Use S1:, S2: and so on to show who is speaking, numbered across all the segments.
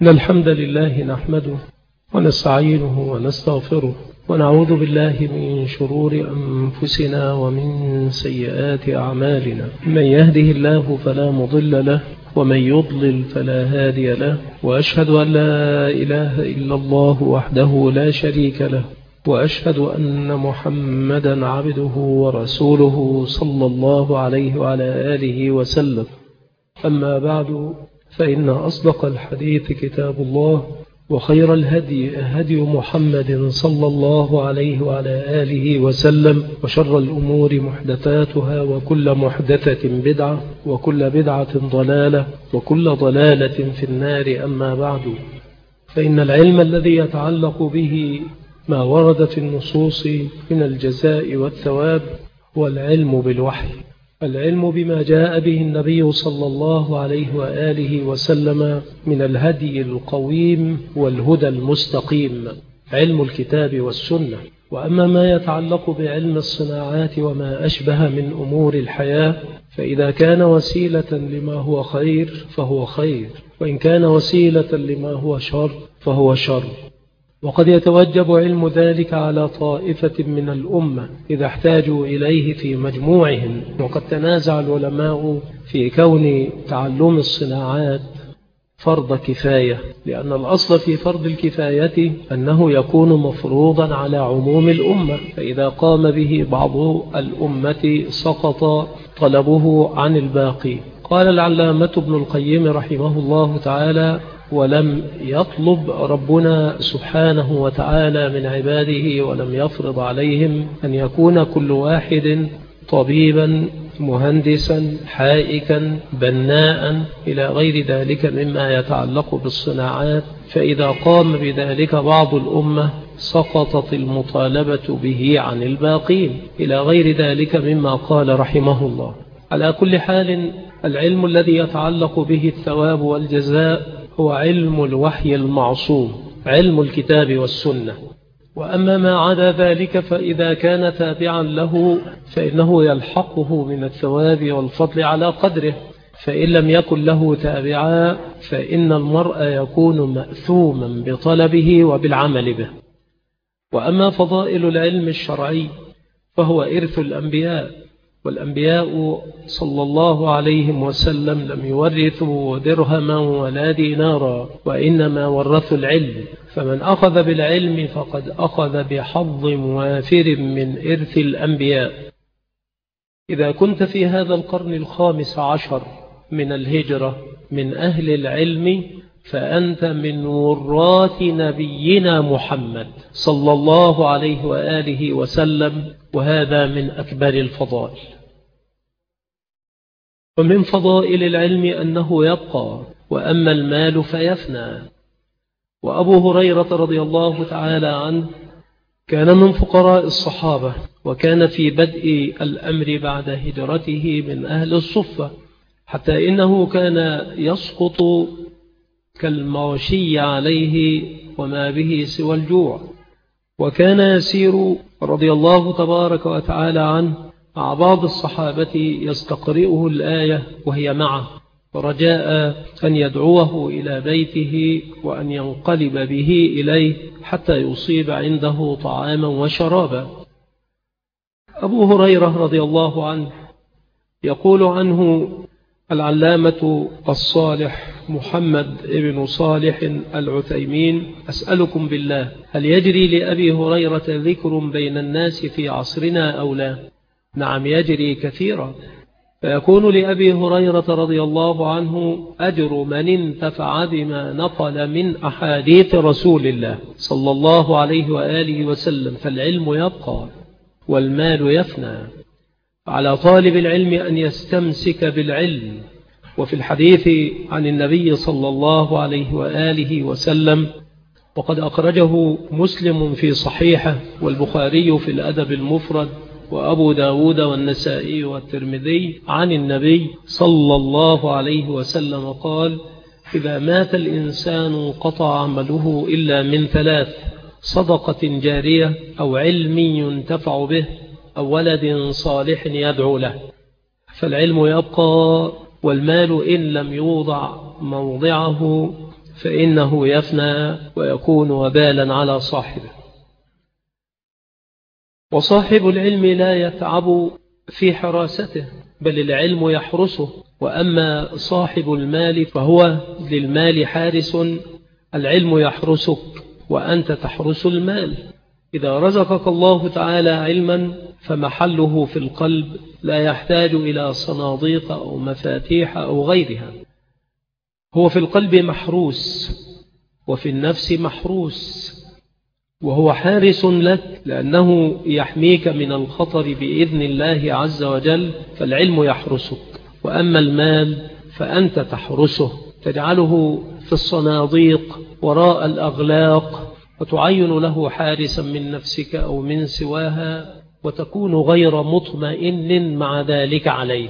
S1: إن الحمد لله نحمده ونستعينه ونستغفره ونعوذ بالله من شرور أنفسنا ومن سيئات أعمالنا. من يهده الله فلا مضل له ومن يضلل فلا هادي له، وأشهد أن لا إله إلا الله وحده لا شريك له، وأشهد أن محمدا عبده ورسوله صلى الله عليه وعلى آله وسلم. أما بعد، فإن أصدق الحديث كتاب الله، وخير الهدي هدي محمد صلى الله عليه وعلى آله وسلم، وشر الأمور محدثاتها، وكل محدثة بدعة، وكل بدعة ضلالة، وكل ضلالة في النار. أما بعد، فإن العلم الذي يتعلق به ما ورد في النصوص من الجزاء والثواب هو العلم بالوحي، العلم بما جاء به النبي صلى الله عليه وآله وسلم من الهدي القويم والهدى المستقيم، علم الكتاب والسنة. وأما ما يتعلق بعلم الصناعات وما أشبه من أمور الحياة، فإذا كان وسيلة لما هو خير فهو خير، وإن كان وسيلة لما هو شر فهو شر. وقد يتوجب علم ذلك على طائفة من الأمة إذا احتاجوا إليه في مجموعهم. وقد تنازع العلماء في كون تعلم الصناعات فرض كفاية، لأن الأصل في فرض الكفاية أنه يكون مفروضا على عموم الأمة، فإذا قام به بعض الأمة سقط طلبه عن الباقي. قال العلامة ابن القيم رحمه الله تعالى: ولم يطلب ربنا سبحانه وتعالى من عباده ولم يفرض عليهم أن يكون كل واحد طبيبا مهندسا حائكا بناء إلى غير ذلك مما يتعلق بالصناعات، فإذا قام بذلك بعض الأمة سقطت المطالبة به عن الباقين إلى غير ذلك مما قال رحمه الله. على كل حال، العلم الذي يتعلق به الثواب والجزاء هو علم الوحي المعصوم، علم الكتاب والسنة. وأما ما عدا ذلك فإذا كان تابعا له فإنه يلحقه من الثواب والفضل على قدره، فإن لم يكن له تابعا فإن المرء يكون مأثوما بطلبه وبالعمل به. وأما فضائل العلم الشرعي فهو إرث الأنبياء، والأنبياء صلى الله عليه وسلم لم يورثوا درهما ولا دينارا، وإنما ورثوا العلم، فمن أخذ بالعلم فقد أخذ بحظ وافر من إرث الأنبياء. إذا كنت في هذا القرن 15 من الهجرة من أهل العلم فأنت من وراث نبينا محمد صلى الله عليه وآله وسلم، وهذا من أكبر الفضائل. ومن فضائل العلم أنه يبقى، وأما المال فيفنى. وأبو هريرة رضي الله تعالى عنه كان من فقراء الصحابة، وكان في بدء الأمر بعد هجرته من أهل الصفة، حتى إنه كان يسقط كالمغشي عليه وما به سوى الجوع. وكان يسير رضي الله تبارك وتعالى عنه مع بعض الصحابة يستقرئه الآية وهي معه، رجاء أن يدعوه إلى بيته وأن ينقلب به إليه حتى يصيب عنده طعاما وشرابا. أبو هريرة رضي الله عنه يقول عنه العلامة الصالح محمد بن صالح العثيمين: أسألكم بالله، هل يجري لأبي هريرة ذكر بين الناس في عصرنا أو لا؟ نعم، يجري كثيرا، فيكون لأبي هريرة رضي الله عنه أجر من انتفع بما نقل من أحاديث رسول الله صلى الله عليه وآله وسلم. فالعلم يبقى والمال يفنى، على طالب العلم أن يستمسك بالعلم. وفي الحديث عن النبي صلى الله عليه وآله وسلم، وقد أخرجه مسلم في صحيحه، والبخاري في الأدب المفرد، وأبو داود والنسائي والترمذي، عن النبي صلى الله عليه وسلم قال: إذا مات الإنسان قطع عمله إلا من 3: صدقة جارية، أو علم ينتفع به، أو ولد صالح يدعو له. فالعلم يبقى، والمال إن لم يوضع موضعه فإنه يفنى ويكون وبالا على صاحبه. وصاحب العلم لا يتعب في حراسته، بل العلم يحرسه. وأما صاحب المال فهو للمال حارس، العلم يحرسك وأنت تحرس المال. إذا رزقك الله تعالى علما فمحله في القلب، لا يحتاج إلى صناديق أو مفاتيح أو غيرها، هو في القلب محروس وفي النفس محروس، وهو حارس لك لأنه يحميك من الخطر بإذن الله عز وجل، فالعلم يحرسك. وأما المال فأنت تحرسه، تجعله في الصناديق وراء الأغلاق، وتعين له حارسا من نفسك أو من سواها، وتكون غير مطمئن مع ذلك عليه.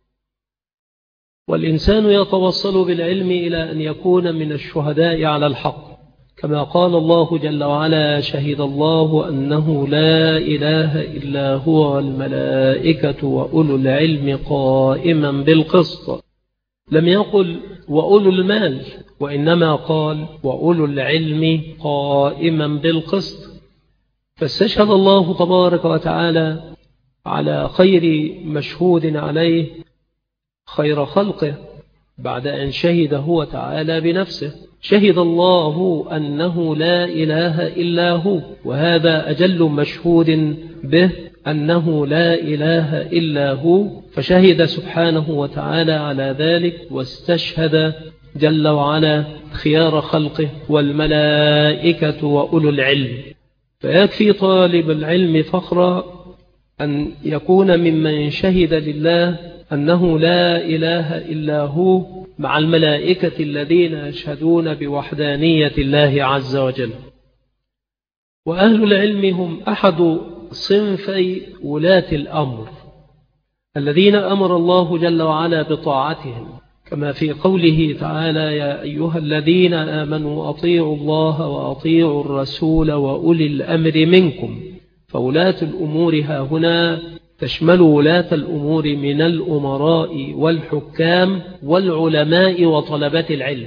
S1: والإنسان يتوصل بالعلم إلى أن يكون من الشهداء على الحق، كما قال الله جل وعلا: شهد الله أنه لا إله إلا هو والملائكة وأولو العلم قائما بالقسط. لم يقل وأولو المال، وإنما قال وأولو العلم قائما بالقسط. فاستشهد الله تبارك وتعالى على خير مشهود عليه خير خلقه بعد أن شهد هو تعالى بنفسه. شهد الله أنه لا إله إلا هو، وهذا أجل مشهود به أنه لا إله إلا هو، فشهد سبحانه وتعالى على ذلك، واستشهد جل وعلا خيار خلقه والملائكة وأولو العلم. فيكفي طالب العلم فخرا أن يكون ممن شهد لله أنه لا إله إلا هو مع الملائكة الذين يشهدون بوحدانية الله عز وجل. وأهل العلم هم أحد صنفي ولاة الأمر الذين أمر الله جل وعلا بطاعتهم، كما في قوله تعالى: يا أيها الذين آمنوا أطيعوا الله وأطيعوا الرسول وأولي الأمر منكم. فولاة الأمور هنا تشمل ولاة الأمور من الأمراء والحكام والعلماء وطلبة العلم.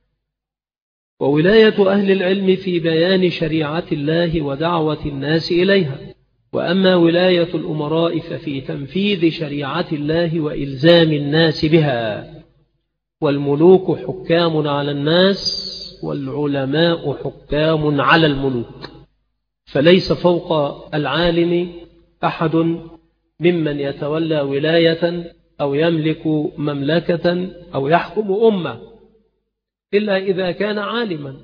S1: وولاية أهل العلم في بيان شريعة الله ودعوة الناس إليها. وأما ولاية الأمراء ففي تنفيذ شريعة الله وإلزام الناس بها. والملوك حكام على الناس والعلماء حكام على الملوك، فليس فوق العالم أحد ممن يتولى ولاية أو يملك مملكة أو يحكم أمة إلا إذا كان عالما.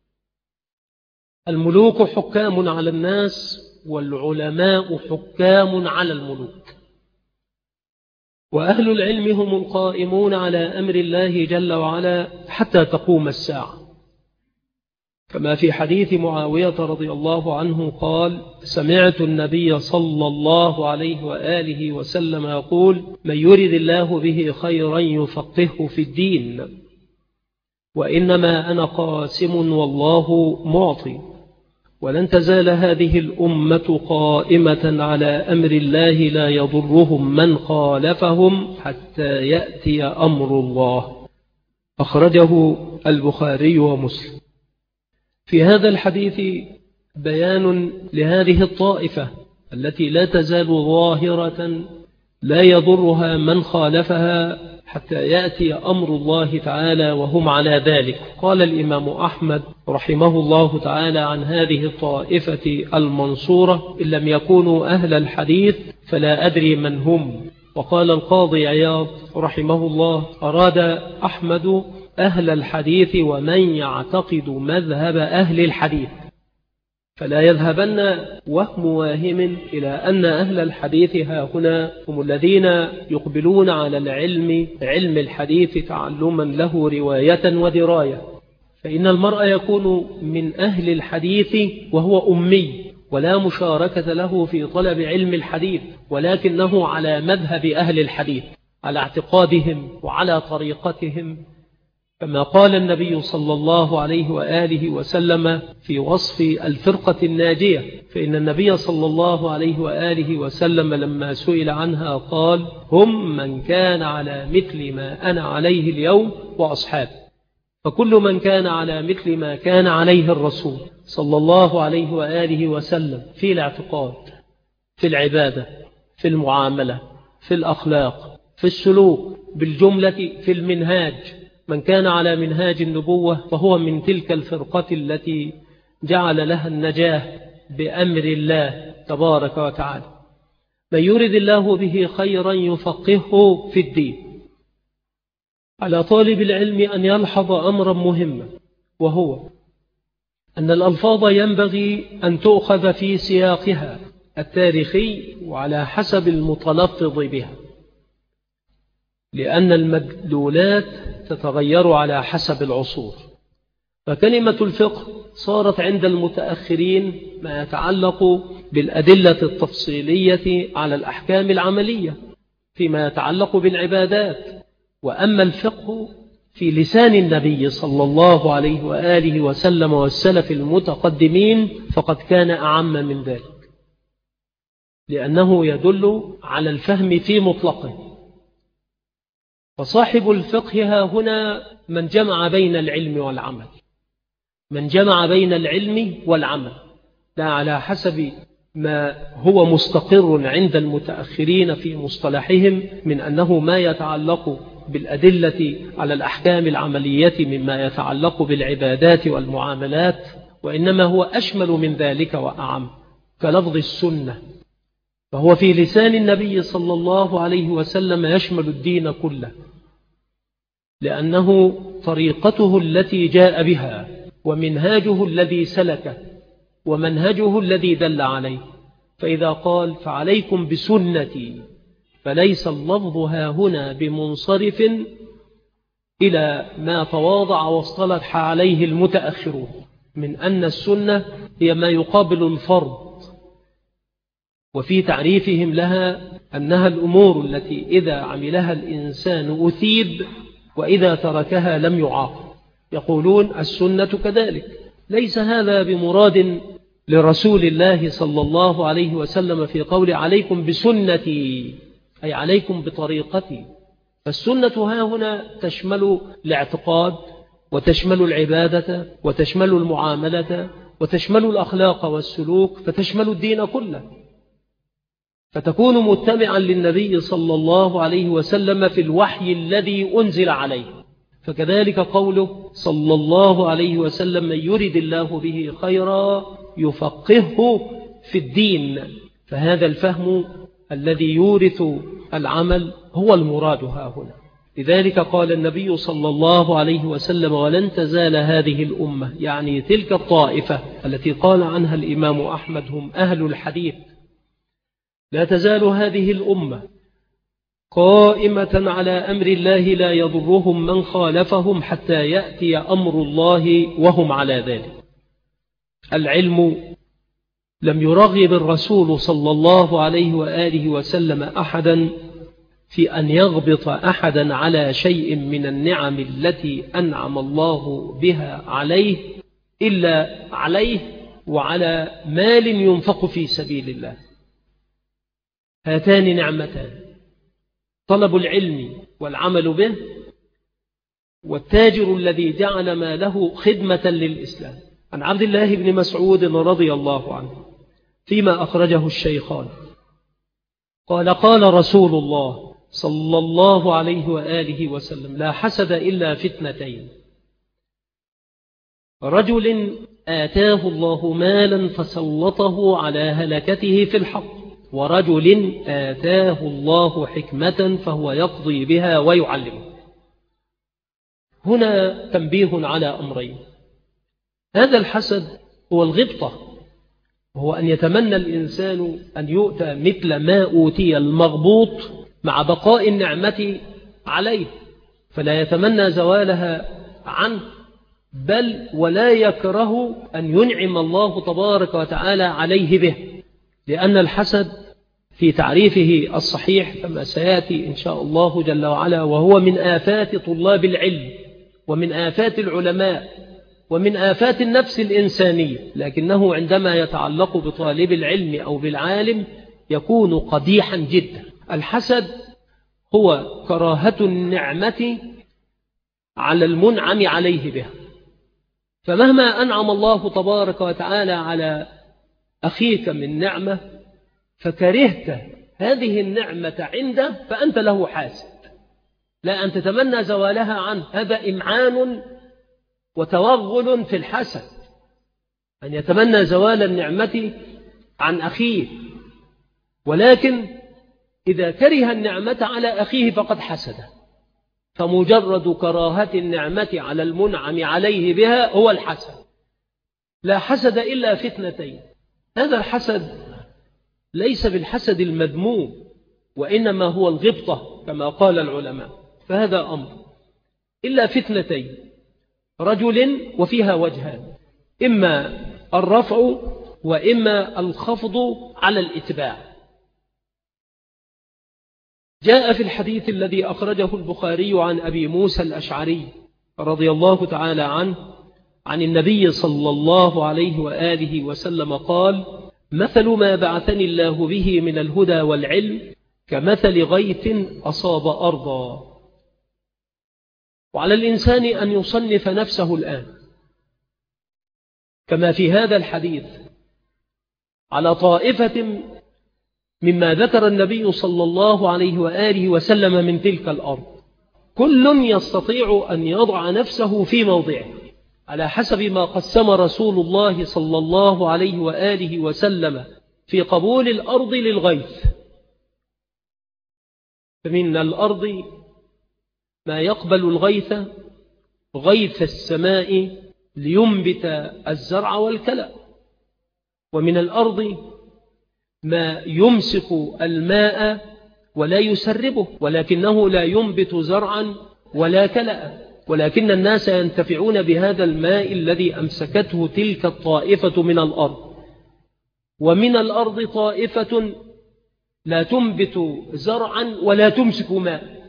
S1: الملوك حكام على الناس والعلماء حكام على الملوك. وأهل العلم هم القائمون على أمر الله جل وعلا حتى تقوم الساعة، كما في حديث معاوية رضي الله عنه قال: سمعت النبي صلى الله عليه وآله وسلم يقول: من يرد الله به خيرا يفقهه في الدين، وإنما أنا قاسم والله معطي، ولن تزال هذه الأمة قائمة على أمر الله لا يضرهم من خالفهم حتى يأتي أمر الله. أخرجه البخاري ومسلم. في هذا الحديث بيان لهذه الطائفة التي لا تزال ظاهرة لا يضرها من خالفها حتى يأتي أمر الله تعالى وهم على ذلك. قال الإمام أحمد رحمه الله تعالى عن هذه الطائفة المنصورة: إن لم يكونوا أهل الحديث فلا أدري من هم. وقال القاضي عياض رحمه الله: أراد أحمد أهل الحديث ومن يعتقد مذهب أهل الحديث، فلا يذهبن وهم واهم إلى أن أهل الحديث هاهنا هم الذين يقبلون على العلم، علم الحديث، تعلما له رواية ودراية. فإن المرء يكون من أهل الحديث وهو أمي ولا مشاركة له في طلب علم الحديث، ولكنه على مذهب أهل الحديث، على اعتقادهم وعلى طريقتهم، كما قال النبي صلى الله عليه وآله وسلم في وصف الفرقة الناجية. فإن النبي صلى الله عليه وآله وسلم لما سئل عنها قال: هم من كان على مثل ما أنا عليه اليوم وأصحابي. فكل من كان على مثل ما كان عليه الرسول صلى الله عليه وآله وسلم في الاعتقاد، في العبادة، في المعاملة، في الأخلاق، في السلوك، بالجملة في المنهاج، من كان على منهاج النبوة فهو من تلك الفرقة التي جعل لها النجاة بأمر الله تبارك وتعالى. من يرد الله به خيرا يفقهه في الدين. على طالب العلم أن يلحظ أمرا مهما، وهو أن الألفاظ ينبغي أن تؤخذ في سياقها التاريخي وعلى حسب المتلفظ بها، لأن المدلولات تتغير على حسب العصور. فكلمة الفقه صارت عند المتأخرين ما يتعلق بالأدلة التفصيلية على الأحكام العملية فيما يتعلق بالعبادات، وأما الفقه في لسان النبي صلى الله عليه وآله وسلم والسلف المتقدمين فقد كان أعم من ذلك، لأنه يدل على الفهم في مطلقه. فصاحب الفقه ها هنا من جمع بين العلم والعمل، من جمع بين العلم والعمل، لا على حسب ما هو مستقر عند المتأخرين في مصطلحهم من أنه ما يتعلق بالأدلة على الأحكام العملية مما يتعلق بالعبادات والمعاملات، وإنما هو أشمل من ذلك وأعم، كلفظ السنة، فهو في لسان النبي صلى الله عليه وسلم يشمل الدين كله، لأنه طريقته التي جاء بها ومنهاجه الذي سلكه ومنهجه الذي دل عليه. فإذا قال فعليكم بسنتي فليس اللفظ ها هنا بمنصرف إلى ما تواضع واصطلح عليه المتأخرون من أن السنة هي ما يقابل الفرض، وفي تعريفهم لها أنها الأمور التي إذا عملها الإنسان أثيب وإذا تركها لم يعاقب. يقولون السنة كذلك. ليس هذا بمراد لرسول الله صلى الله عليه وسلم في قول عليكم بسنتي، أي عليكم بطريقتي. فالسنة ها هنا تشمل الاعتقاد وتشمل العبادة وتشمل المعاملة وتشمل الأخلاق والسلوك، فتشمل الدين كله، فتكون متبعا للنبي صلى الله عليه وسلم في الوحي الذي أنزل عليه. فكذلك قوله صلى الله عليه وسلم من يرد الله به خيرا يفقهه في الدين، فهذا الفهم الذي يورث العمل هو المراد ها هنا. لذلك قال النبي صلى الله عليه وسلم ولن تزال هذه الأمة، يعني تلك الطائفة التي قال عنها الإمام أحمد هم أهل الحديث، لا تزال هذه الأمة قائمة على أمر الله لا يضرهم من خالفهم حتى يأتي أمر الله وهم على ذلك. العلم لم يرغب الرسول صلى الله عليه وآله وسلم أحدا في أن يغبط أحدا على شيء من النعم التي أنعم الله بها عليه إلا عليه وعلى مال ينفق في سبيل الله. هاتان نعمتان، طلب العلم والعمل به، والتاجر الذي جعل ماله خدمة للإسلام. عن عبد الله بن مسعود رضي الله عنه فيما أخرجه الشيخان قال قال رسول الله صلى الله عليه وآله وسلم لا حسد إلا فتنتين: رجل آتاه الله مالا فسلطه على هلكته في الحق، ورجل آتاه الله حكمة فهو يقضي بها ويعلمه. هنا تنبيه على أمرين: هذا الحسد هو الغبطة، وهو أن يتمنى الإنسان أن يؤتى مثل ما أوتي المغبوط مع بقاء النعمة عليه، فلا يتمنى زوالها عنه، بل ولا يكره أن ينعم الله تبارك وتعالى عليه به، لأن الحسد في تعريفه الصحيح كما سيأتي إن شاء الله جل وعلا وهو من آفات طلاب العلم ومن آفات العلماء ومن آفات النفس الإنسانية، لكنه عندما يتعلق بطالب العلم أو بالعالم يكون قبيحا جدا. الحسد هو كراهة النعمة على المنعم عليه بها. فمهما أنعم الله تبارك وتعالى على أخيك من نعمة فكرهت هذه النعمة عنده فأنت له حاسد، لا أن تتمنى زوالها عنه، هذا إمعان وتوغل في الحسد، أن يتمنى زوال النعمة عن أخيه. ولكن إذا كره النعمة على أخيه فقد حسده، فمجرد كراهة النعمة على المنعم عليه بها هو الحسد. لا حسد إلا في اثنتين، هذا الحسد ليس بالحسد المذموم وإنما هو الغبطة كما قال العلماء، فهذا أمر إلا في اثنتين، رجل وفيها وجهان، إما الرفع وإما الخفض على الإتباع. جاء في الحديث الذي أخرجه البخاري عن أبي موسى الأشعري رضي الله تعالى عنه عن النبي صلى الله عليه وآله وسلم قال: مثل ما بعثني الله به من الهدى والعلم كمثل غيث أصاب أرضا. وعلى الإنسان أن يصنف نفسه الآن كما في هذا الحديث على طائفة مما ذكر النبي صلى الله عليه وآله وسلم من تلك الأرض، كل يستطيع أن يضع نفسه في موضعه على حسب ما قسم رسول الله صلى الله عليه وآله وسلم في قبول الأرض للغيث. فمن الأرض ما يقبل الغيث، غيث السماء لينبت الزرع والكلى، ومن الأرض ما يمسك الماء ولا يسربه ولكنه لا ينبت زرعا ولا كلأ، ولكن الناس ينتفعون بهذا الماء الذي أمسكته تلك الطائفة من الأرض. ومن الأرض طائفة لا تنبت زرعا ولا تمسك ماء،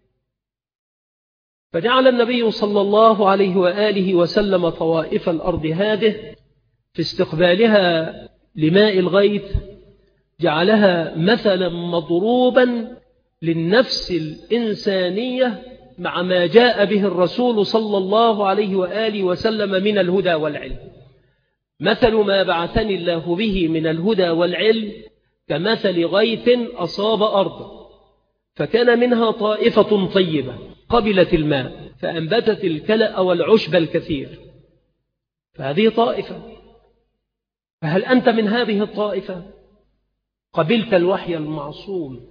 S1: فجعل النبي صلى الله عليه وآله وسلم طوائف الأرض هذه في استقبالها لماء الغيث جعلها مثلا مضروبا للنفس الإنسانية مع ما جاء به الرسول صلى الله عليه وآله وسلم من الهدى والعلم. مثل ما بعثني الله به من الهدى والعلم كمثل غيث أصاب أرضا فكان منها طائفة طيبة قبلت الماء فأنبتت الكلأ والعشب الكثير، فهذه طائفة. فهل أنت من هذه الطائفة؟ قبلت الوحي المعصوم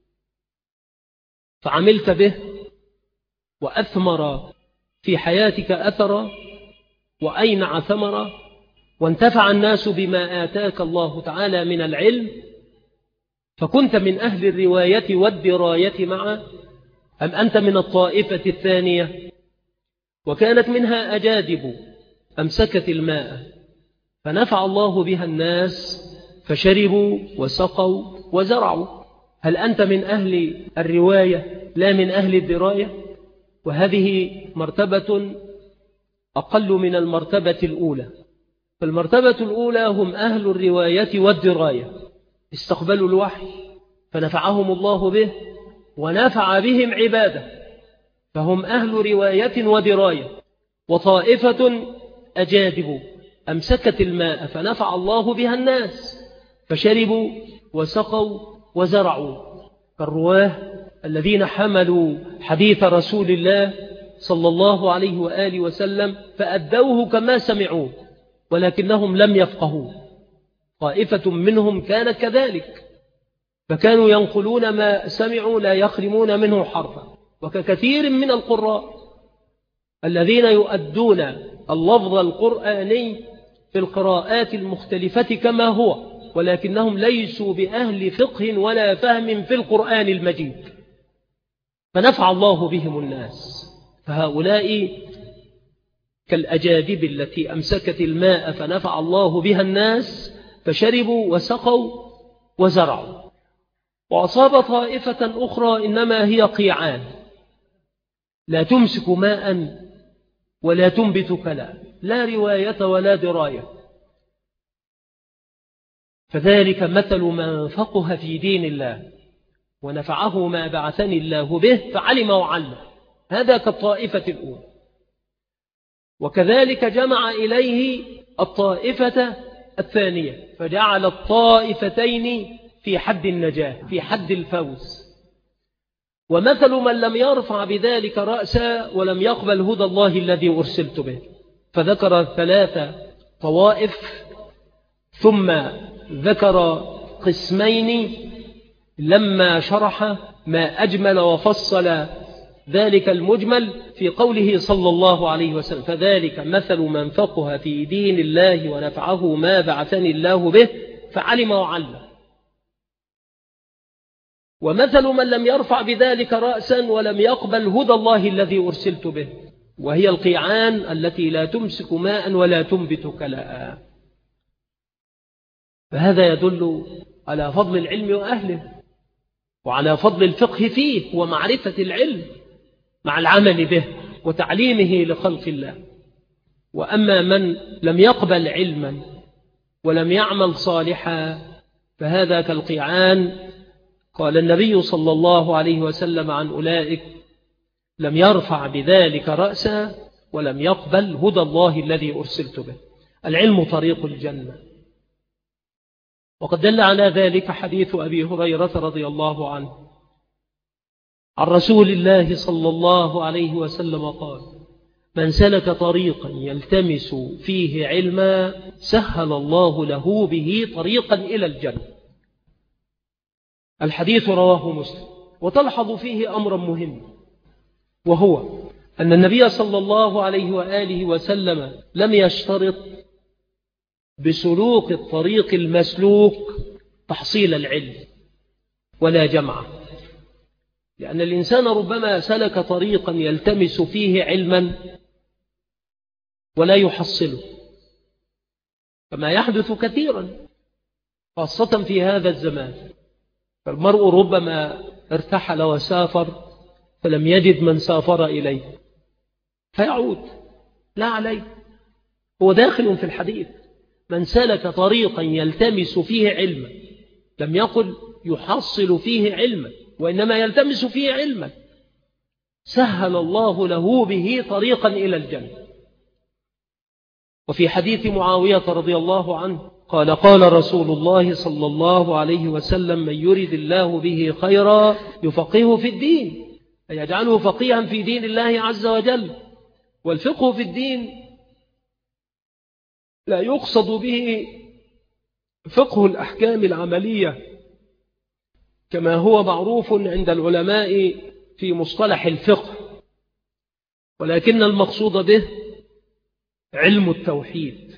S1: فعملت به وأثمر في حياتك أثرا وأينع ثمرا وانتفع الناس بما آتاك الله تعالى من العلم، فكنت من أهل الرواية والدراية معه، أم أنت من الطائفة الثانية وكانت منها أجادب أمسكت الماء فنفع الله بها الناس فشربوا وسقوا وزرعوا؟ هل أنت من أهل الرواية لا من أهل الدراية؟ وهذه مرتبة أقل من المرتبة الأولى. فالمرتبة الأولى هم أهل الرواية والدراية، استقبلوا الوحي فنفعهم الله به ونفع بهم عباده، فهم أهل رواية ودراية. وطائفة أجادب أمسكت الماء فنفع الله بها الناس فشربوا وسقوا وزرعوا، كالرواه الذين حملوا حديث رسول الله صلى الله عليه وآله وسلم فأدوه كما سمعوه ولكنهم لم يفقهوا. طائفة منهم كانت كذلك، فكانوا ينقلون ما سمعوا لا يخرمون منه حرفا، وككثير من القراء الذين يؤدون اللفظ القرآني في القراءات المختلفة كما هو، ولكنهم ليسوا بأهل فقه ولا فهم في القرآن المجيد، فنفع الله بهم الناس. فهؤلاء كالأجادب التي أمسكت الماء فنفع الله بها الناس فشربوا وسقوا وزرعوا. وأصاب طائفة أخرى إنما هي قيعان لا تمسك ماء ولا تنبت كلا، لا رواية ولا دراية، فذلك مثل من فقه في دين الله ونفعه ما بعثني الله به فعلم وعلم، هذا كالطائفة الأولى. وكذلك جمع إليه الطائفة الثانية، فجعل الطائفتين في حد النجاة، في حد الفوز. ومثل من لم يرفع بذلك رأسا ولم يقبل هدى الله الذي أرسلت به، فذكر 3 طوائف، ثم ذكر قسمين لما شرح ما أجمل وفصل ذلك المجمل في قوله صلى الله عليه وسلم: فذلك مثل من فقه في دين الله ونفعه ما بعثني الله به فعلم وعلم. ومثل من لم يرفع بذلك رأسا ولم يقبل هدى الله الذي أرسلت به، وهي القيعان التي لا تمسك ماء ولا تنبت كلاء. فهذا يدل على فضل العلم وأهله، وعلى فضل الفقه فيه ومعرفة العلم مع العمل به وتعليمه لخلق الله. وأما من لم يقبل علما ولم يعمل صالحا فهذا كالقيعان. قال النبي صلى الله عليه وسلم عن أولئك: لم يرفع بذلك رأسا ولم يقبل هدى الله الذي أرسلت به. العلم طريق الجنة، وقد دل على ذلك حديث أبي هريرة رضي الله عنه عن رسول الله صلى الله عليه وسلم قال: من سلك طريقا يلتمس فيه علما سهل الله له به طريقا إلى الجنة. الحديث رواه مسلم. وتلحظ فيه أمرا مهم، وهو أن النبي صلى الله عليه وآله وسلم لم يشترط بسلوك الطريق المسلوك تحصيل العلم ولا جمعه، لأن الإنسان ربما سلك طريقا يلتمس فيه علما ولا يحصله، كما يحدث كثيرا خاصة في هذا الزمان. فالمرء ربما ارتحل وسافر فلم يجد من سافر إليه فيعود، لا عليه، هو داخل في الحديث: من سلك طريقا يلتمس فيه علما، لم يقل يحصل فيه علما، وإنما يلتمس فيه علما سهل الله له به طريقا إلى الجنة. وفي حديث معاوية رضي الله عنه قال: قال رسول الله صلى الله عليه وسلم: من يرد الله به خيرا يفقهه في الدين، أي يجعله فقيها في دين الله عز وجل. والفقه في الدين لا يقصد به فقه الأحكام العملية كما هو معروف عند العلماء في مصطلح الفقه، ولكن المقصود به علم التوحيد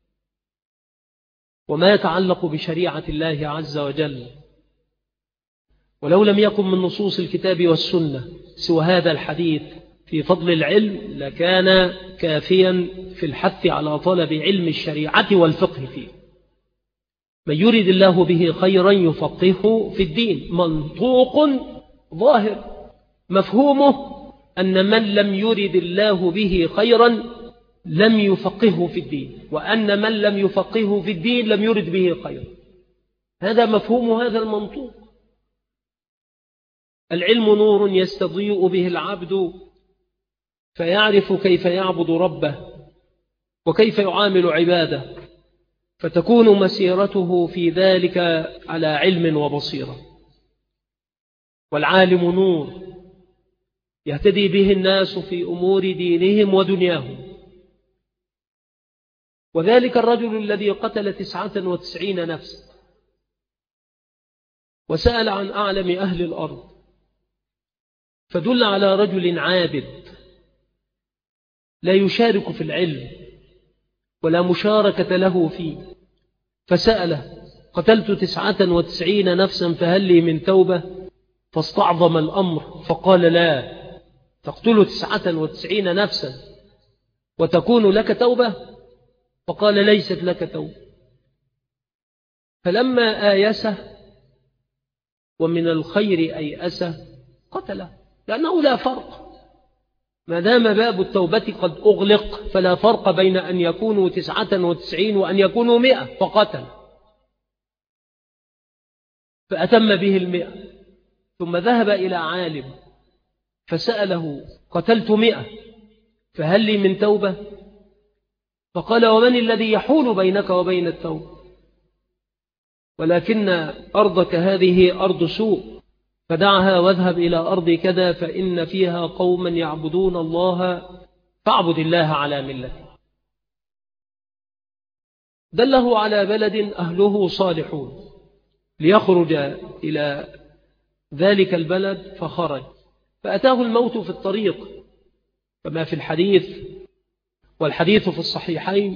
S1: وما يتعلق بشريعة الله عز وجل. ولو لم يكن من نصوص الكتاب والسنة سوى هذا الحديث في فضل العلم لكان كافيا في الحث على طلب علم الشريعة والفقه فيه. من يريد الله به خيرا يفقهه في الدين، منطوق ظاهر مفهومه أن من لم يرد الله به خيرا لم يفقهه في الدين، وأن من لم يفقهه في الدين لم يرد به خيرا. هذا مفهوم هذا المنطوق. العلم نور يستضيء به العبد فيعرف كيف يعبد ربه وكيف يعامل عباده، فتكون مسيرته في ذلك على علم وبصيرة. والعالم نور يهتدي به الناس في أمور دينهم ودنياهم. وذلك الرجل الذي قتل 99 نفسا وسأل عن أعلم أهل الأرض، فدل على رجل عابد لا يشارك في العلم ولا مشاركة له فيه، فسأله: قتلت 99 نفسا فهل لي من توبة؟ فاستعظم الأمر فقال: لا، تقتل 99 نفسا وتكون لك توبة؟ فقال: ليست لك توبة. فلما آيسه ومن الخير أيأسه قتله، لأنه لا فرق، ما دام باب التوبة قد أغلق فلا فرق بين أن يكونوا 99 وأن يكونوا 100، فقتل. فأتم به 100، ثم ذهب إلى عالم فسأله: قتلت 100 فهل لي من توبة؟ فقال: ومن الذي يحول بينك وبين التوبة؟ ولكن أرضك هذه أرض سوء، فدعها واذهب إلى أرض كذا فإن فيها قوما يعبدون الله فاعبد الله على ملته. دله على بلد أهله صالحون ليخرج إلى ذلك البلد، فخرج فأتاه الموت في الطريق، كما في الحديث، والحديث في الصحيحين،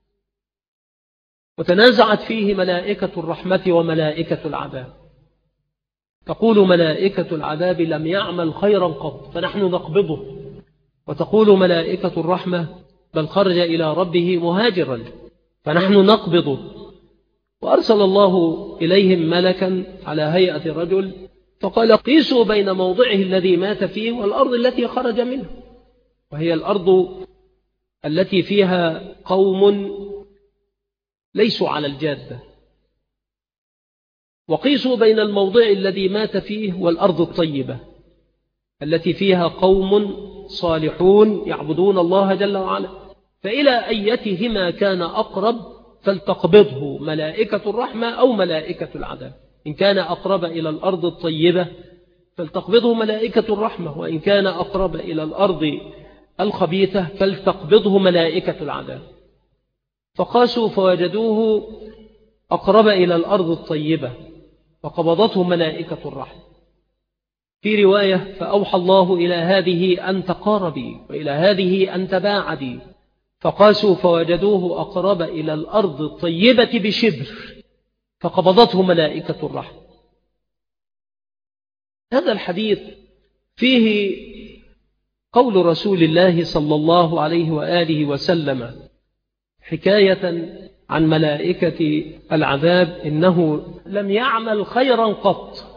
S1: وتنازعت فيه ملائكة الرحمة وملائكة العذاب. تقول ملائكة العذاب: لم يعمل خيرا قط، فنحن نقبضه. وتقول ملائكة الرحمة: بل خرج إلى ربه مهاجرا، فنحن نقبضه. وأرسل الله إليهم ملكا على هيئة رجل، فقال: قيسوا بين موضعه الذي مات فيه والأرض التي خرج منه، وهي الأرض التي فيها قوم ليسوا على الجادة. وقيسوا بين الموضع الذي مات فيه والأرض الطيبة التي فيها قوم صالحون يعبدون الله جل وعلا، فإلى أيتهما كان أقرب فلتقبضه ملائكة الرحمة أو ملائكة العذاب. إن كان أقرب إلى الأرض الطيبة فلتقبضه ملائكة الرحمة، وإن كان أقرب إلى الأرض الخبيثة فلتقبضه ملائكة العذاب. فقاسوا فوجدوه أقرب إلى الأرض الطيبة، فقبضته ملائكة الرحمة. في رواية: فأوحى الله إلى هذه أن تقاربي وإلى هذه أن تباعدي، فقاسوا فوجدوه أقرب إلى الأرض الطيبة بشبر، فقبضته ملائكة الرحمة. هذا الحديث فيه قول رسول الله صلى الله عليه وآله وسلم حكاية عن ملائكة العذاب: إنه لم يعمل خيرا قط.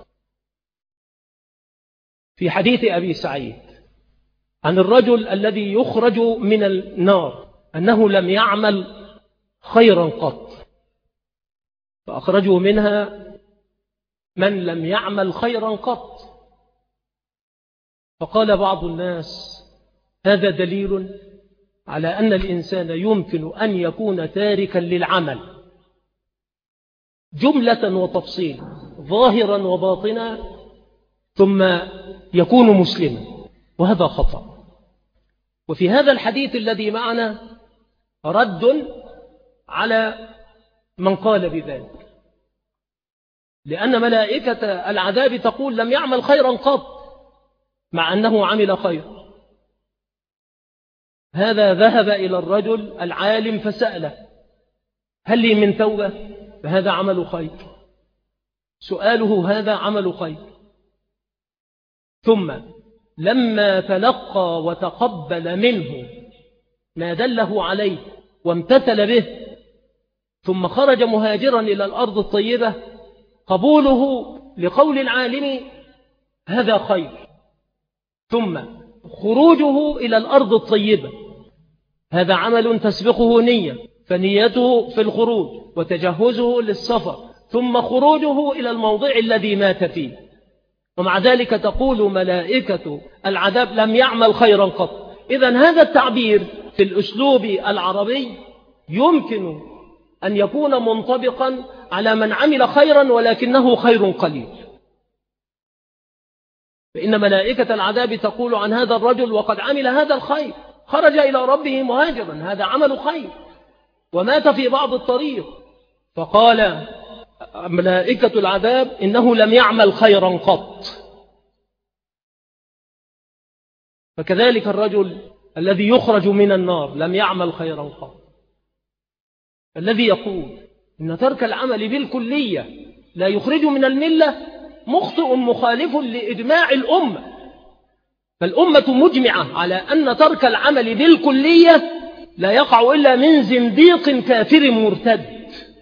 S1: في حديث أبي سعيد عن الرجل الذي يخرج من النار أنه لم يعمل خيرا قط، فأخرجوا منها من لم يعمل خيرا قط. فقال بعض الناس: هذا دليل على أن الإنسان يمكن أن يكون تاركا للعمل جملة وتفصيل، ظاهرا وباطنا، ثم يكون مسلما، وهذا خطأ. وفي هذا الحديث الذي معنا رد على من قال بذلك، لأن ملائكة العذاب تقول: لم يعمل خيرا قط، مع أنه عمل خير. هذا ذهب إلى الرجل العالم فسأله: هل لي من توبة؟ فهذا عمل خير، سؤاله هذا عمل خير. ثم لما تلقى وتقبل منه ما دله عليه وامتثل به، ثم خرج مهاجرا إلى الأرض الطيبة، قبوله لقول العالم هذا خير، ثم خروجه إلى الأرض الطيبة هذا عمل تسبقه نية، فنيته في الخروج وتجهزه للسفر، ثم خروجه إلى الموضع الذي مات فيه. ومع ذلك تقول ملائكة العذاب: لم يعمل خيرا قط. إذن هذا التعبير في الأسلوب العربي يمكن أن يكون منطبقا على من عمل خيرا ولكنه خير قليل. فإن ملائكة العذاب تقول عن هذا الرجل: وقد عمل هذا الخير، خرج إلى ربه مهاجرا، هذا عمل خير، ومات في بعض الطريق. فقال ملائكة العذاب: إنه لم يعمل خيرا قط. فكذلك الرجل الذي يخرج من النار لم يعمل خيرا قط. الذي يقول إن ترك العمل بالكلية لا يخرج من الملة مخطئ مخالف لإجماع الأمة، فالأمة مجمعة على أن ترك العمل بالكلية لا يقع إلا من زنديق كافر مرتد.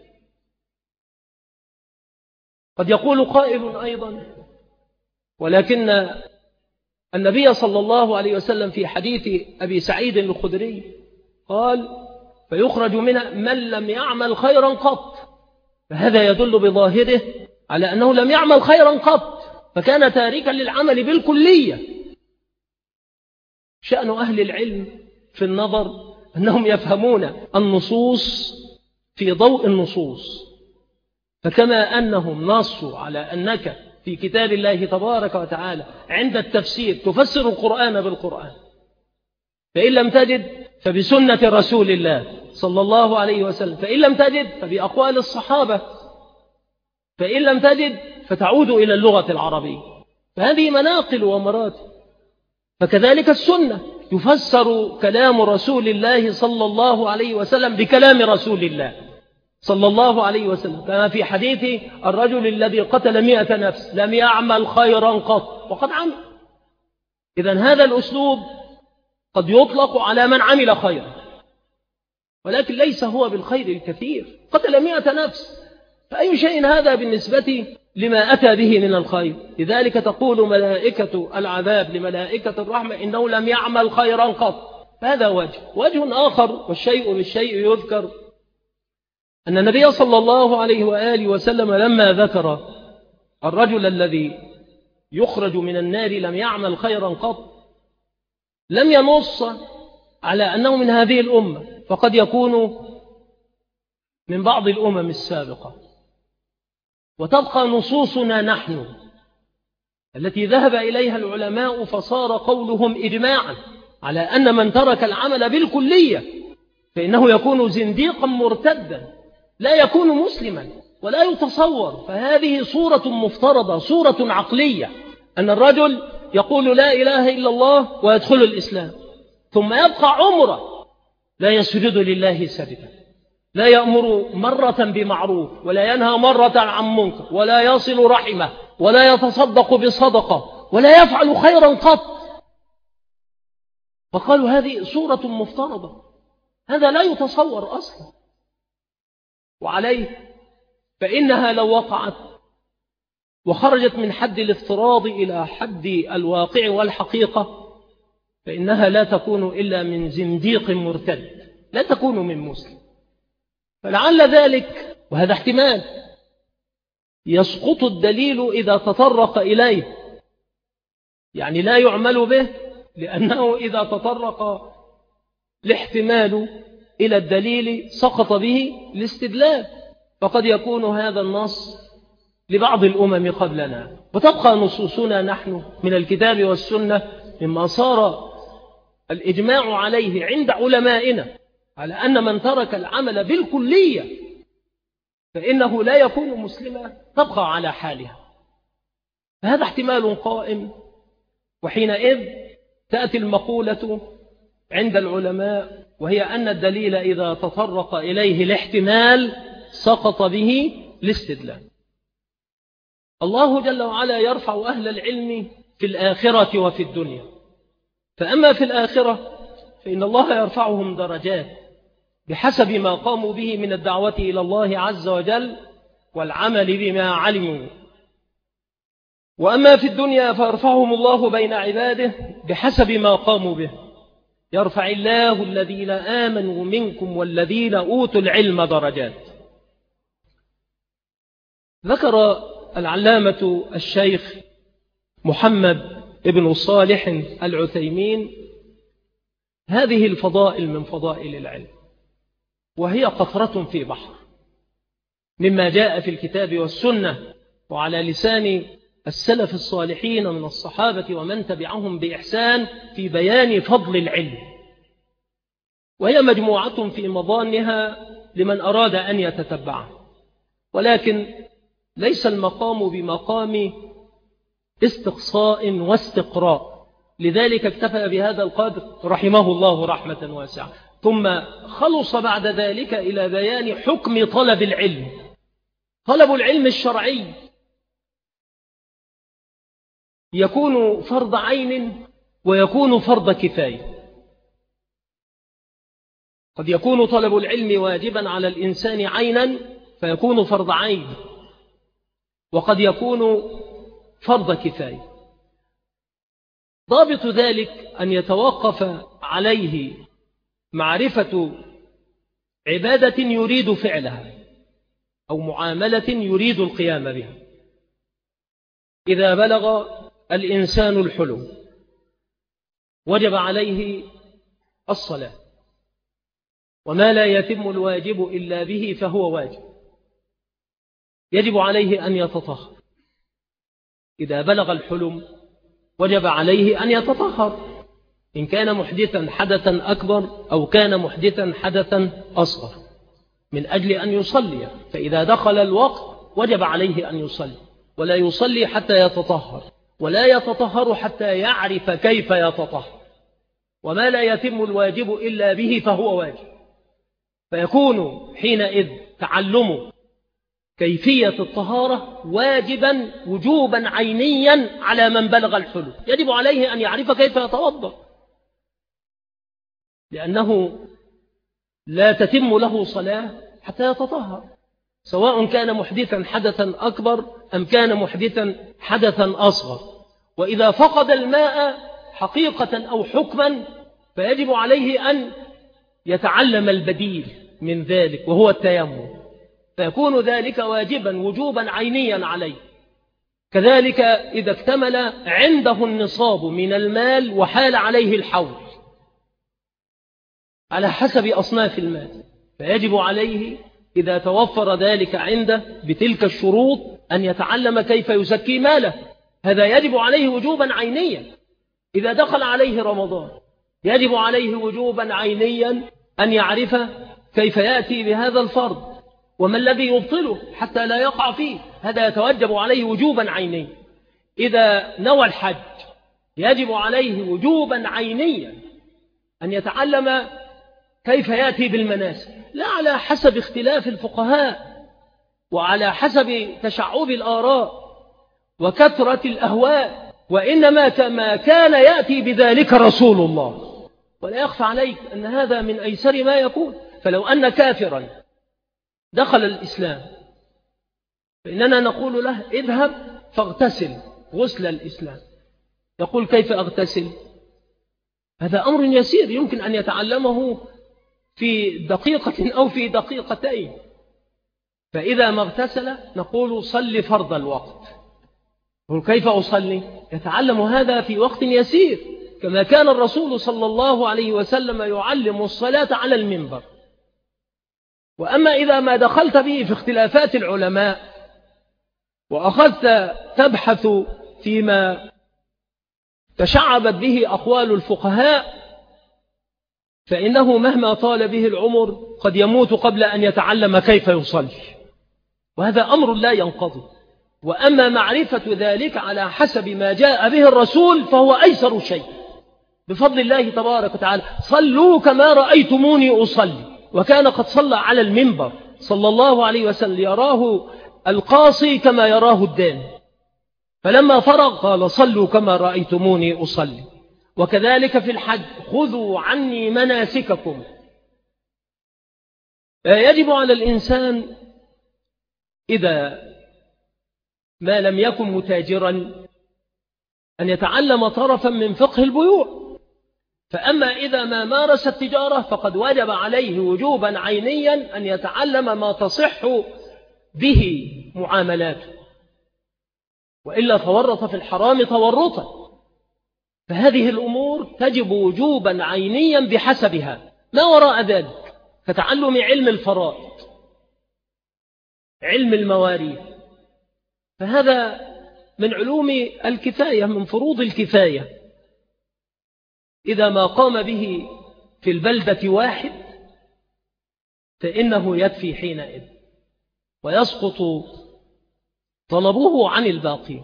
S1: قد يقول قائل أيضا: ولكن النبي صلى الله عليه وسلم في حديث أبي سعيد الخدري قال: فيخرج منها من لم يعمل خيرا قط، فهذا يدل بظاهره على أنه لم يعمل خيرا قط، فكان تاركا للعمل بالكلية. شأن أهل العلم في النظر أنهم يفهمون النصوص في ضوء النصوص. فكما أنهم نصوا على أنك في كتاب الله تبارك وتعالى عند التفسير تفسر القرآن بالقرآن، فإن لم تجد فبسنة رسول الله صلى الله عليه وسلم، فإن لم تجد فبأقوال الصحابة، فإن لم تجد فتعود إلى اللغة العربية. فهذه مناقل ومراتب. فكذلك السنة يفسر كلام رسول الله صلى الله عليه وسلم بكلام رسول الله صلى الله عليه وسلم، كما في حديث الرجل الذي قتل 100 نفس لم يعمل خيرا قط وقد عمل. إذن هذا الأسلوب قد يطلق على من عمل خيرا، ولكن ليس هو بالخير الكثير. قتل 100 نفس، فأي شيء هذا بالنسبة لما أتى به من الخير؟ لذلك تقول ملائكة العذاب لملائكة الرحمة إنه لم يعمل خيرا قط. هذا وجه آخر، والشيء بالشيء يذكر، أن النبي صلى الله عليه وآله وسلم لما ذكر الرجل الذي يخرج من النار لم يعمل خيرا قط لم ينص على أنه من هذه الأمة، فقد يكون من بعض الأمم السابقة. وتبقى نصوصنا نحن التي ذهب إليها العلماء فصار قولهم إجماعا على أن من ترك العمل بالكلية فإنه يكون زنديقا مرتدا، لا يكون مسلما ولا يتصور. فهذه صورة مفترضة، صورة عقلية، أن الرجل يقول لا إله إلا الله ويدخل الإسلام، ثم يبقى عمره لا يسجد لله سجدا، لا يأمر مرة بمعروف ولا ينهى مرة عن منكر ولا يصل رحمه ولا يتصدق بصدقة ولا يفعل خيرا قط. فقالوا هذه صورة مفترضة، هذا لا يتصور أصلا. وعليه فإنها لو وقعت وخرجت من حد الافتراض إلى حد الواقع والحقيقة فإنها لا تكون إلا من زنديق مرتد، لا تكون من مسلم. فلعل ذلك، وهذا احتمال، يسقط الدليل إذا تطرق إليه، يعني لا يعمل به، لأنه إذا تطرق الاحتمال إلى الدليل سقط به الاستدلال. فقد يكون هذا النص لبعض الأمم قبلنا، وتبقى نصوصنا نحن من الكتاب والسنة مما صار الإجماع عليه عند علمائنا على أن من ترك العمل بالكلية فإنه لا يكون مسلما، تبقى على حالها. فهذا احتمال قائم، وحينئذ تأتي المقولة عند العلماء، وهي أن الدليل إذا تطرق إليه الاحتمال سقط به الاستدلال. الله جل وعلا يرفع أهل العلم في الآخرة وفي الدنيا. فأما في الآخرة فإن الله يرفعهم درجات بحسب ما قاموا به من الدعوة إلى الله عز وجل والعمل بما علموا. وأما في الدنيا فيرفعهم الله بين عباده بحسب ما قاموا به. يرفع الله الذين آمنوا منكم والذين أوتوا العلم درجات. ذكر العلامة الشيخ محمد ابن صالح العثيمين هذه الفضائل من فضائل العلم، وهي قطرة في بحر مما جاء في الكتاب والسنة وعلى لسان السلف الصالحين من الصحابة ومن تبعهم بإحسان في بيان فضل العلم. وهي مجموعة في مضانها لمن أراد أن يتتبعها، ولكن ليس المقام بمقام استقصاء واستقراء، لذلك اكتفى بهذا القدر رحمه الله رحمة واسعة، ثم خلص بعد ذلك إلى بيان حكم طلب العلم. طلب العلم الشرعي يكون فرض عين ويكون فرض كفاية. قد يكون طلب العلم واجبا على الإنسان عينا فيكون فرض عين، وقد يكون فرض كفاية. ضابط ذلك أن يتوقف عليه معرفة عبادة يريد فعلها أو معاملة يريد القيام بها. إذا بلغ الإنسان الحلم وجب عليه الصلاة، وما لا يتم الواجب إلا به فهو واجب. يجب عليه أن يتطهر. إذا بلغ الحلم وجب عليه أن يتطهر، إن كان محدثا حدثا أكبر أو كان محدثا حدثا أصغر، من أجل أن يصلي. فإذا دخل الوقت وجب عليه أن يصلي، ولا يصلي حتى يتطهر، ولا يتطهر حتى يعرف كيف يتطهر. وما لا يتم الواجب إلا به فهو واجب. فيكون حينئذ تعلم كيفية الطهارة واجبا وجوبا عينيا على من بلغ الحلم. يجب عليه أن يعرف كيف يتوضأ، لأنه لا تتم له صلاة حتى يتطهر، سواء كان محدثا حدثا أكبر أم كان محدثا حدثا أصغر. وإذا فقد الماء حقيقة أو حكما فيجب عليه أن يتعلم البديل من ذلك وهو التيمم، فيكون ذلك واجبا وجوبا عينيا عليه. كذلك إذا اكتمل عنده النصاب من المال وحال عليه الحول على حسب أصناف المال، فيجب عليه إذا توفر ذلك عنده بتلك الشروط أن يتعلم كيف يزكي ماله. هذا يجب عليه وجوبا عينيا. إذا دخل عليه رمضان يجب عليه وجوبا عينيا أن يعرف كيف يأتي بهذا الفرض وما الذي يبطله حتى لا يقع فيه. هذا يتوجب عليه وجوبا عينيا. إذا نوى الحج يجب عليه وجوبا عينيا أن يتعلم كيف يأتي بالمناسك، لا على حسب اختلاف الفقهاء وعلى حسب تشعب الآراء وكثرة الأهواء، وإنما كما كان يأتي بذلك رسول الله. ولا يخفى عليك أن هذا من أيسر ما يكون. فلو أن كافرا دخل الإسلام فإننا نقول له اذهب فاغتسل غسل الإسلام. يقول كيف أغتسل؟ هذا أمر يسير يمكن أن يتعلمه في دقيقة أو في دقيقتين. فإذا ما اغتسل نقول صل فرض الوقت. يقول كيف أصلي؟ يتعلم هذا في وقت يسير، كما كان الرسول صلى الله عليه وسلم يعلم الصلاة على المنبر. وأما إذا ما دخلت به في اختلافات العلماء وأخذت تبحث فيما تشعبت به أقوال الفقهاء فإنه مهما طال به العمر قد يموت قبل أن يتعلم كيف يصلي، وهذا أمر لا ينقضي. وأما معرفة ذلك على حسب ما جاء به الرسول فهو أيسر شيء بفضل الله تبارك وتعالى. صلوا كما رأيتموني أصلي، وكان قد صلى على المنبر صلى الله عليه وسلم يراه القاصي كما يراه الداني، فلما فرغ قال صلوا كما رأيتموني أصلي. وكذلك في الحج خذوا عني مناسككم. يجب على الإنسان إذا ما لم يكن متاجرا أن يتعلم طرفا من فقه البيوع. فأما إذا ما مارس التجارة فقد وجب عليه وجوبا عينيا أن يتعلم ما تصح به معاملاته، وإلا تورط في الحرام تورطا. فهذه الأمور تجب وجوبا عينيا بحسبها. ما وراء ذلك كتعلم علم الفرائض، علم المواريث، فهذا من علوم الكفاية، من فروض الكفاية. إذا ما قام به في البلدة واحد فإنه يكفي حينئذ ويسقط طلبه عن الباقي.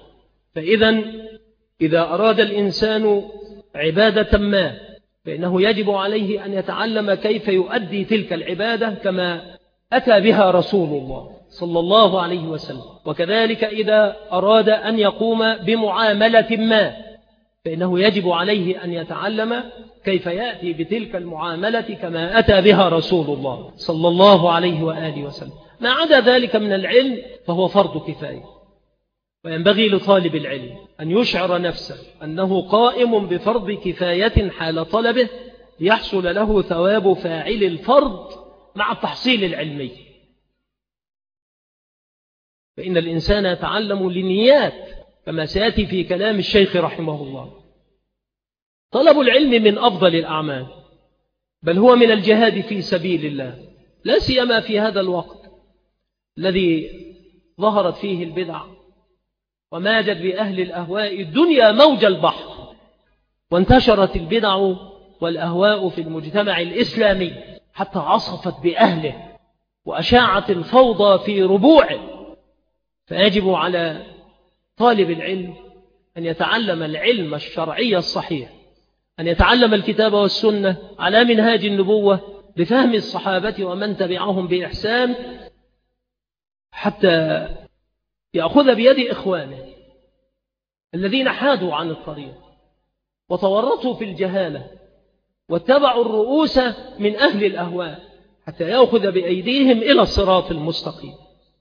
S1: إذا أراد الإنسان عبادة ما فإنه يجب عليه أن يتعلم كيف يؤدي تلك العبادة كما أتى بها رسول الله صلى الله عليه وسلم. وكذلك إذا أراد أن يقوم بمعاملة ما فإنه يجب عليه أن يتعلم كيف يأتي بتلك المعاملة كما أتى بها رسول الله صلى الله عليه وآله وسلم. ما عدا ذلك من العلم فهو فرض كفاية، وينبغي لطالب العلم أن يشعر نفسه أنه قائم بفرض كفاية حال طلبه يحصل له ثواب فاعل الفرض مع التحصيل العلمي. فإن الإنسان يتعلم لنيات كما سيأتي في كلام الشيخ رحمه الله. طلب العلم من أفضل الأعمال، بل هو من الجهاد في سبيل الله، لا سيما في هذا الوقت الذي ظهرت فيه البدع وماجت بأهل الأهواء الدنيا موج البحر، وانتشرت البدع والأهواء في المجتمع الإسلامي حتى عصفت بأهله وأشاعت الفوضى في ربوعه. فيجب على طالب العلم أن يتعلم العلم الشرعي الصحيح، أن يتعلم الكتاب والسنة على منهاج النبوة بفهم الصحابة ومن تبعهم بإحسان، حتى يأخذ بيد إخوانه الذين حادوا عن الطريق وتورطوا في الجهالة واتبعوا الرؤوس من أهل الأهواء، حتى يأخذ بأيديهم إلى الصراط المستقيم.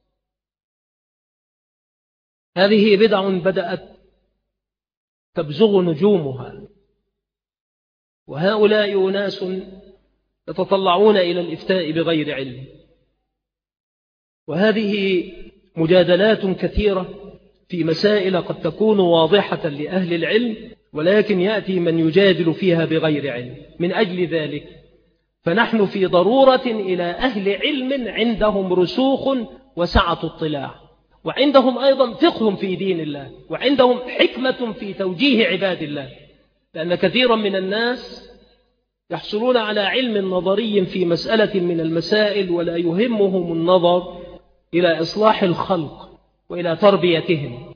S1: هذه بدع بدأت تبزغ نجومها، وهؤلاء أناس يتطلعون إلى الإفتاء بغير علم. وهذه مجادلات كثيرة في مسائل قد تكون واضحة لأهل العلم، ولكن يأتي من يجادل فيها بغير علم. من أجل ذلك فنحن في ضرورة إلى أهل علم عندهم رسوخ وسعة اطلاع، وعندهم أيضا فقه في دين الله، وعندهم حكمة في توجيه عباد الله. لأن كثيرا من الناس يحصلون على علم نظري في مسألة من المسائل ولا يهمهم النظر إلى إصلاح الخلق وإلى تربيتهم.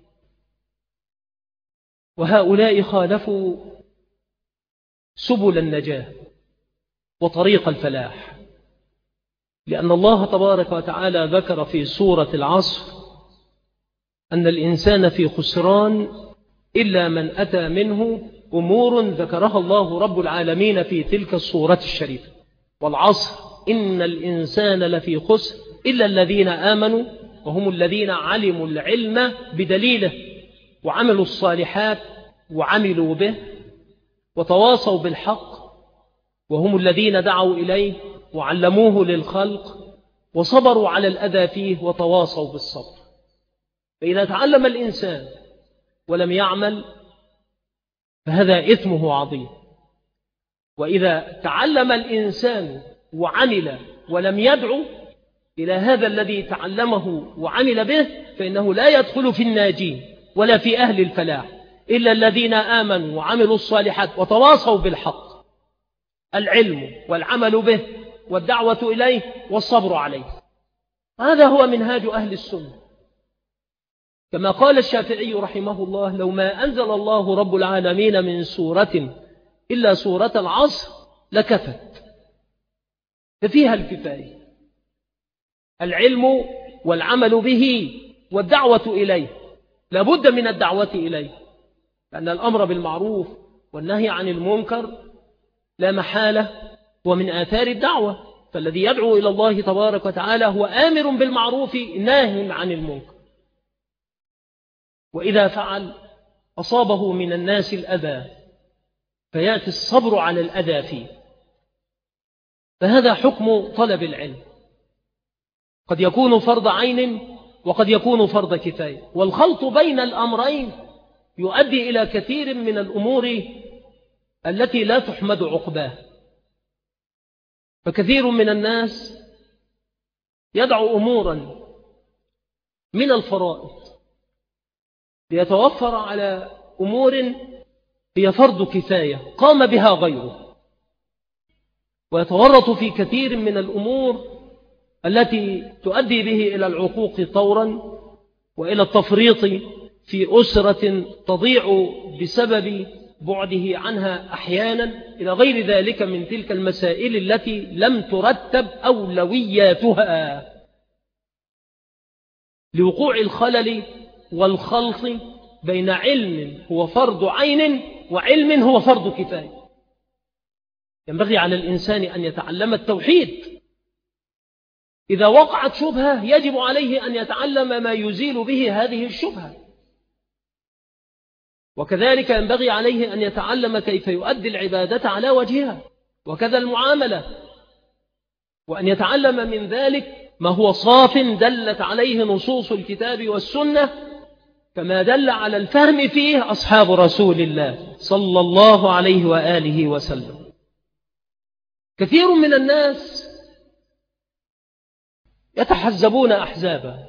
S1: وهؤلاء خالفوا سبل النجاة وطريق الفلاح، لأن الله تبارك وتعالى ذكر في سورة العصر أن الإنسان في خسران إلا من أتى منه أمور ذكرها الله رب العالمين في تلك السورة الشريفة. والعصر إن الإنسان لفي خسر إلا الذين آمنوا وهم الذين علموا العلم بدليله وعملوا الصالحات وعملوا به وتواصوا بالحق، وهم الذين دعوا إليه وعلموه للخلق وصبروا على الأذى فيه وتواصوا بالصبر. فإذا تعلم الإنسان ولم يعمل فهذا إثمه عظيم، وإذا تعلم الإنسان وعمل ولم يدعو إلى هذا الذي تعلمه وعمل به فإنه لا يدخل في الناجين ولا في أهل الفلاح إلا الذين آمنوا وعملوا الصالحات وتواصوا بالحق. العلم والعمل به والدعوة إليه والصبر عليه، هذا هو منهاج أهل السنة. كما قال الشافعي رحمه الله: لو ما أنزل الله رب العالمين من سورة إلا سورة العصر لكفت، ففيها الكفاية، العلم والعمل به والدعوة إليه. لابد من الدعوة إليه، لأن الأمر بالمعروف والنهي عن المنكر لا محالة ومن آثار الدعوة. فالذي يدعو إلى الله تبارك وتعالى هو آمر بالمعروف ناهي عن المنكر، وإذا فعل أصابه من الناس الأذى فيأتي الصبر على الأذى فيه. فهذا حكم طلب العلم، قد يكون فرض عين وقد يكون فرض كفاية، والخلط بين الأمرين يؤدي إلى كثير من الأمور التي لا تحمد عقباه. فكثير من الناس يدعو أمورا من الفرائض ليتوفر على أمور هي فرض كفاية قام بها غيره، ويتورط في كثير من الأمور التي تؤدي به إلى العقوق طورا وإلى التفريط في أسرة تضيع بسبب بعده عنها أحيانا، إلى غير ذلك من تلك المسائل التي لم ترتب أولوياتها لوقوع الخلل والخلط بين علم هو فرض عين وعلم هو فرض كفاية. ينبغي على الإنسان أن يتعلم التوحيد. إذا وقعت شبهة يجب عليه أن يتعلم ما يزيل به هذه الشبهة، وكذلك ينبغي عليه أن يتعلم كيف يؤدي العبادة على وجهها، وكذا المعاملة، وأن يتعلم من ذلك ما هو صاف دلت عليه نصوص الكتاب والسنة، كما دل على الفهم فيه أصحاب رسول الله صلى الله عليه وآله وسلم. كثير من الناس يتحزبون أحزابا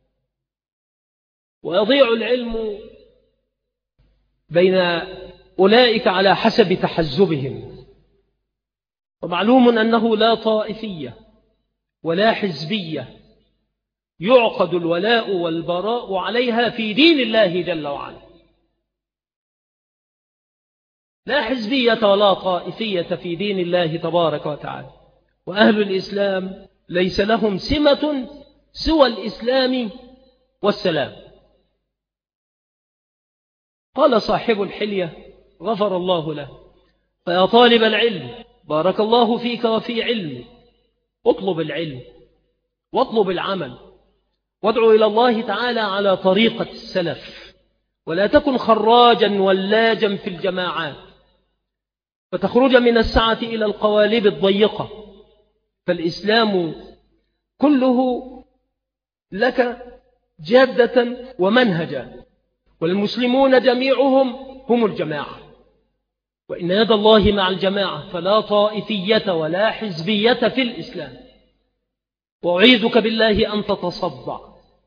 S1: ويضيع العلم بين أولئك على حسب تحزبهم. ومعلوم أنه لا طائفية ولا حزبية يعقد الولاء والبراء عليها في دين الله جل وعلا. لا حزبية ولا طائفية في دين الله تبارك وتعالى. وأهل الإسلام ليس لهم سمة سوى الإسلام والسلام. قال صاحب الحلية غفر الله له: فيا طالب العلم بارك الله فيك وفي علمك، اطلب العلم واطلب العمل وادعو إلى الله تعالى على طريقة السلف، ولا تكن خراجا ولاجا في الجماعات فتخرج من السعة إلى القوالب الضيقة. فالإسلام كله لك جادة ومنهجا، والمسلمون جميعهم هم الجماعة، وإن يد الله مع الجماعة، فلا طائفية ولا حزبية في الإسلام. وأعيذك بالله أن تتصدع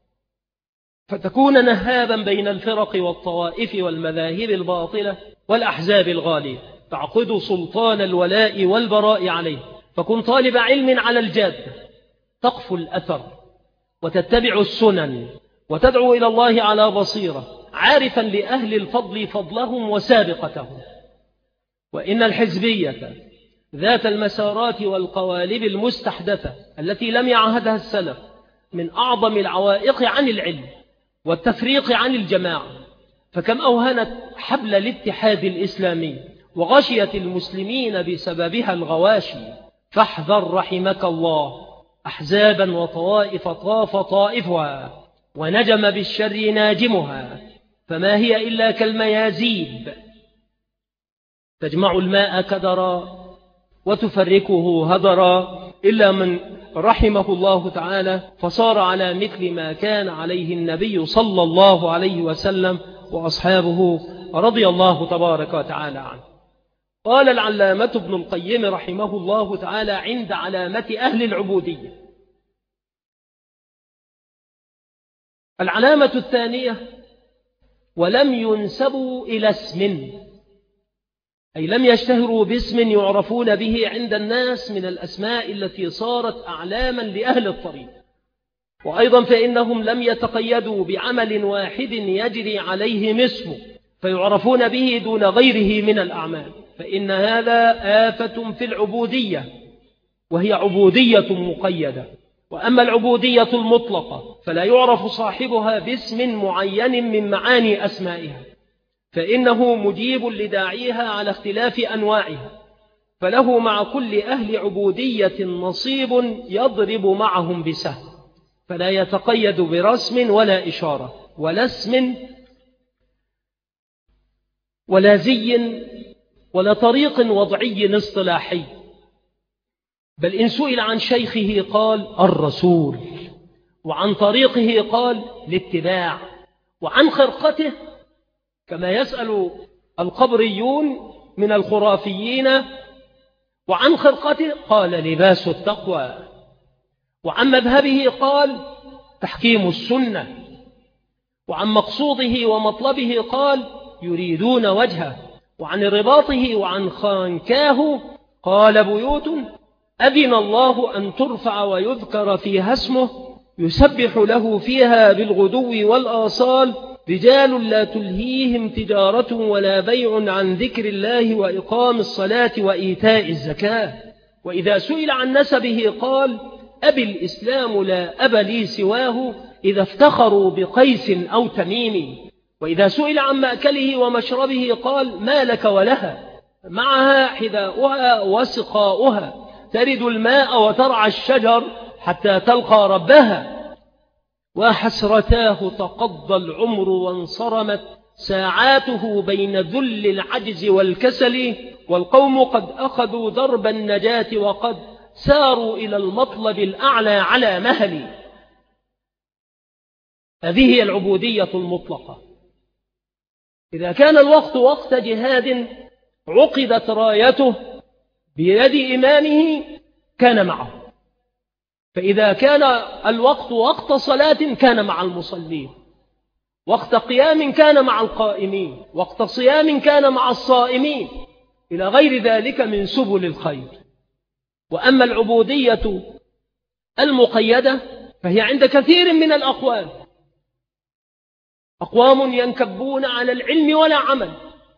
S1: فتكون نهابا بين الفرق والطوائف والمذاهب الباطلة والأحزاب الغالية، تعقد سلطان الولاء والبراء عليه. فكن طالب علم على الجادة، تقف الأثر وتتبع السنن وتدعو إلى الله على بصيرة، عارفا لأهل الفضل فضلهم وسابقتهم. وإن الحزبية ذات المسارات والقوالب المستحدثة التي لم يعهدها السلف من أعظم العوائق عن العلم والتفريق عن الجماعة، فكم أوهنت حبل الاتحاد الإسلامي وغشيت المسلمين بسببها الغواشي. فاحذر رحمك الله أحزابا وطوائف طاف طائفها ونجم بالشر ناجمها، فما هي إلا كالميازيب تجمع الماء كدرا وتفركه هدرا، إلا من رحمه الله تعالى فصار على مثل ما كان عليه النبي صلى الله عليه وسلم وأصحابه رضي الله تبارك وتعالى عنه. قال العلامة ابن القيم رحمه الله تعالى عند علامة أهل العبودية: العلامة الثانية: ولم ينسبوا إلى اسم، أي لم يشتهروا باسم يعرفون به عند الناس من الأسماء التي صارت أعلاما لأهل الطريق. وأيضا فإنهم لم يتقيدوا بعمل واحد يجري عليهم اسمه فيعرفون به دون غيره من الأعمال، فإن هذا آفة في العبودية، وهي عبودية مقيدة. وأما العبودية المطلقة فلا يعرف صاحبها باسم معين من معاني أسمائها، فإنه مجيب لداعيها على اختلاف أنواعها، فله مع كل أهل عبودية نصيب يضرب معهم بسهم، فلا يتقيد برسم ولا إشارة ولا اسم ولا زي ولا طريق وضعي اصطلاحي، بل إن سئل عن شيخه قال الرسول، وعن طريقه قال الاتباع، وعن خرقته كما يسأل القبريون من الخرافيين، وعن خرقته قال لباس التقوى، وعن مذهبه قال تحكيم السنة، وعن مقصوده ومطلبه قال يريدون وجهه، وعن رباطه وعن خانكاه قال بيوت أذن الله أن ترفع ويذكر فيها اسمه يسبح له فيها بالغدو والآصال رجال لا تلهيهم تجارة ولا بيع عن ذكر الله وإقام الصلاة وإيتاء الزكاة. وإذا سئل عن نسبه قال أبي الإسلام لا أب لي سواه إذا افتخروا بقيس أو تميم. وإذا سئل عن مأكله ومشربه قال ما لك ولها، معها حذاؤها وسقاؤها، ترد الماء وترعى الشجر حتى تلقى ربها. وحسرتاه تقضى العمر وانصرمت ساعاته بين ذل العجز والكسل، والقوم قد أخذوا درب النجاة وقد ساروا إلى المطلب الأعلى على مهل. هذه هي العبودية المطلقة. إذا كان الوقت وقت جهاد عقدت رايته بيد إمامه كان معه. فإذا كان الوقت وقت صلاة كان مع المصلين، وقت قيام كان مع القائمين، وقت صيام كان مع الصائمين، إلى غير ذلك من سبل الخير. وأما العبودية المقيدة فهي عند كثير من الأقوال، أقوام ينكبون على العلم ولا عمل،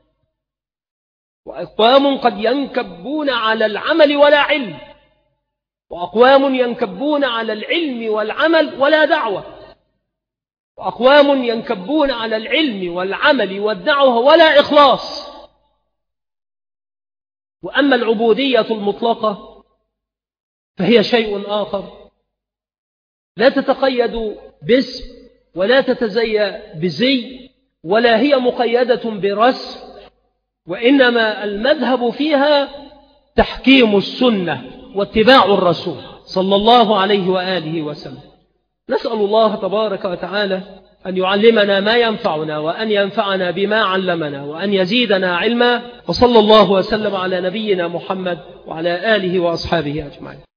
S1: وأقوام قد ينكبون على العمل ولا علم، وأقوام ينكبون على العلم والعمل ولا دعوة، وأقوام ينكبون على العلم والعمل والدعوة ولا إخلاص. وأما العبودية المطلقة فهي شيء آخر، لا تتقيد باسم ولا تتزي بزي ولا هي مقيدة برسم، وإنما المذهب فيها تحكيم السنة واتباع الرسول صلى الله عليه وآله وسلم. نسأل الله تبارك وتعالى أن يعلمنا ما ينفعنا، وأن ينفعنا بما علمنا، وأن يزيدنا علما. وصلى الله وسلم على نبينا محمد وعلى آله وأصحابه أجمعين.